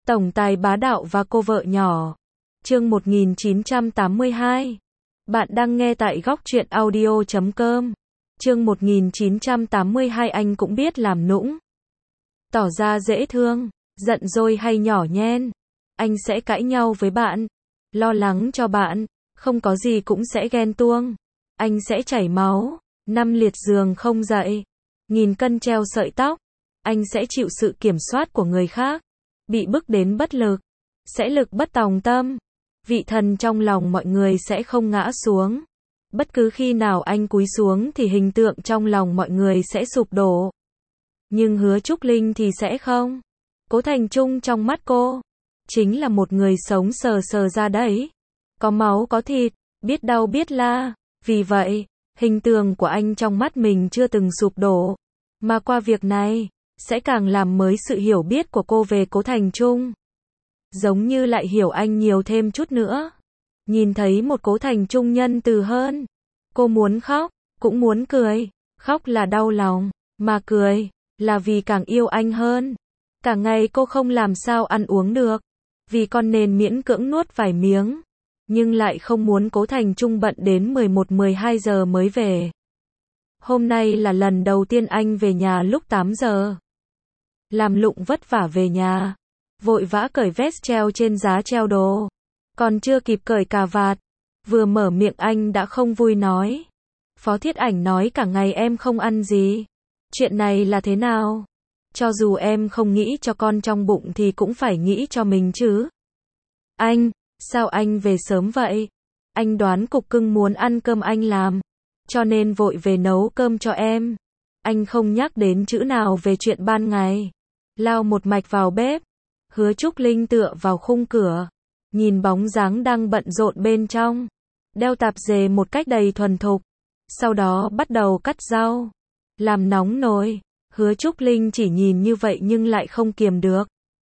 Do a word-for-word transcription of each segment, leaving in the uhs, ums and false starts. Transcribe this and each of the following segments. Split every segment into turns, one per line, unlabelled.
Tổng tài bá đạo và cô vợ nhỏ. Chương một nghìn chín trăm tám mươi hai. Bạn đang nghe tại góc truyện audio chấm com. Chương một nghìn chín trăm tám mươi hai. Anh cũng biết làm nũng. Tỏ ra dễ thương, giận dỗi hay nhỏ nhen. Anh sẽ cãi nhau với bạn, lo lắng cho bạn, không có gì cũng sẽ ghen tuông. Anh sẽ chảy máu, năm liệt giường không dậy, nghìn cân treo sợi tóc. Anh sẽ chịu sự kiểm soát của người khác, bị bức đến bất lực, sẽ lực bất tòng tâm. Vị thần trong lòng mọi người sẽ không ngã xuống. Bất cứ khi nào anh cúi xuống thì hình tượng trong lòng mọi người sẽ sụp đổ. Nhưng Hứa Trúc Linh thì sẽ không. Cố Thành Trung trong mắt cô chính là một người sống sờ sờ ra đấy, có máu có thịt, biết đau biết la. Vì vậy, hình tượng của anh trong mắt mình chưa từng sụp đổ, mà qua việc này sẽ càng làm mới sự hiểu biết của cô về Cố Thành Trung. Giống như lại hiểu anh nhiều thêm chút nữa. Nhìn thấy một Cố Thành Trung nhân từ hơn. Cô muốn khóc, cũng muốn cười. Khóc là đau lòng, mà cười là vì càng yêu anh hơn. Cả ngày cô không làm sao ăn uống được, vì con nên miễn cưỡng nuốt vài miếng. Nhưng lại không muốn Cố Thành Trung bận đến mười một mười hai giờ mới về. Hôm nay là lần đầu tiên anh về nhà lúc tám giờ. Làm lụng vất vả về nhà, vội vã cởi vest treo trên giá treo đồ. Còn chưa kịp cởi cà vạt, vừa mở miệng anh đã không vui nói. Phó Thiết Ảnh nói cả ngày em không ăn gì. Chuyện này là thế nào? Cho dù em không nghĩ cho con trong bụng thì cũng phải nghĩ cho mình chứ. Anh, sao anh về sớm vậy? Anh đoán cục cưng muốn ăn cơm anh làm, cho nên vội về nấu cơm cho em. Anh không nhắc đến chữ nào về chuyện ban ngày. Lao một mạch vào bếp. Hứa Trúc Linh tựa vào khung cửa, nhìn bóng dáng đang bận rộn bên trong, đeo tạp dề một cách đầy thuần thục. Sau đó bắt đầu cắt rau, làm nóng nồi. Hứa Trúc Linh chỉ nhìn như vậy nhưng lại không kiềm được,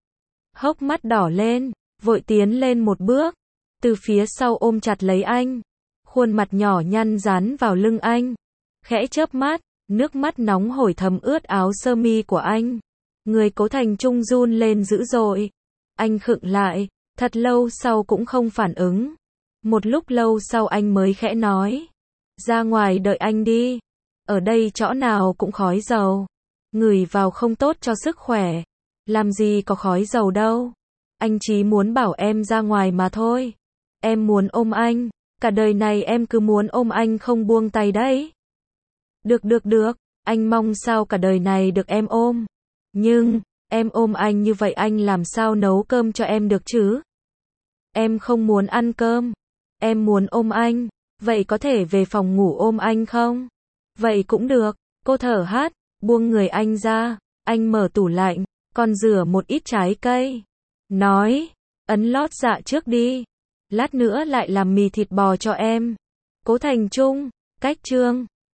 hốc mắt đỏ lên, vội tiến lên một bước, từ phía sau ôm chặt lấy anh, khuôn mặt nhỏ nhăn dán vào lưng anh, khẽ chớp mắt, nước mắt nóng hổi thấm ướt áo sơ mi của anh. Người Cố Thành Trung run lên dữ dội. Anh khựng lại, thật lâu sau cũng không phản ứng. Một lúc lâu sau anh mới khẽ nói, ra ngoài đợi anh đi. Ở đây chỗ nào cũng khói dầu, ngửi vào không tốt cho sức khỏe. Làm gì có khói dầu đâu. Anh chỉ muốn bảo em ra ngoài mà thôi. Em muốn ôm anh, cả đời này em cứ muốn ôm anh không buông tay đấy. Được được được, anh mong sao cả đời này được em ôm. Nhưng, em ôm anh như vậy anh làm sao nấu cơm cho em được chứ? Em không muốn ăn cơm. Em muốn ôm anh. Vậy có thể về phòng ngủ ôm anh không? Vậy cũng được. Cô thở hắt, buông người anh ra. Anh mở tủ lạnh, còn rửa một ít trái cây. Nói, ấn lót dạ trước đi. Lát nữa lại làm mì thịt bò cho em. Cố Thành Trung, cách chương.